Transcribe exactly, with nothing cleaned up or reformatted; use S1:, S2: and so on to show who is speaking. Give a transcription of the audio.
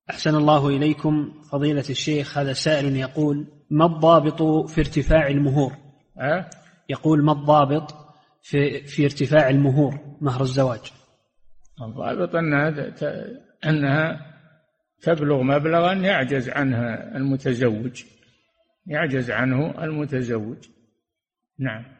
S1: أحسن الله إليكم فضيلة الشيخ. هذا سائل يقول: ما الضابط في ارتفاع المهور؟
S2: أه؟
S1: يقول: ما الضابط في, في ارتفاع المهور مهر الزواج؟
S2: الضابط أنها, أنها تبلغ مبلغا يعجز عنها المتزوج يعجز عنه المتزوج. نعم.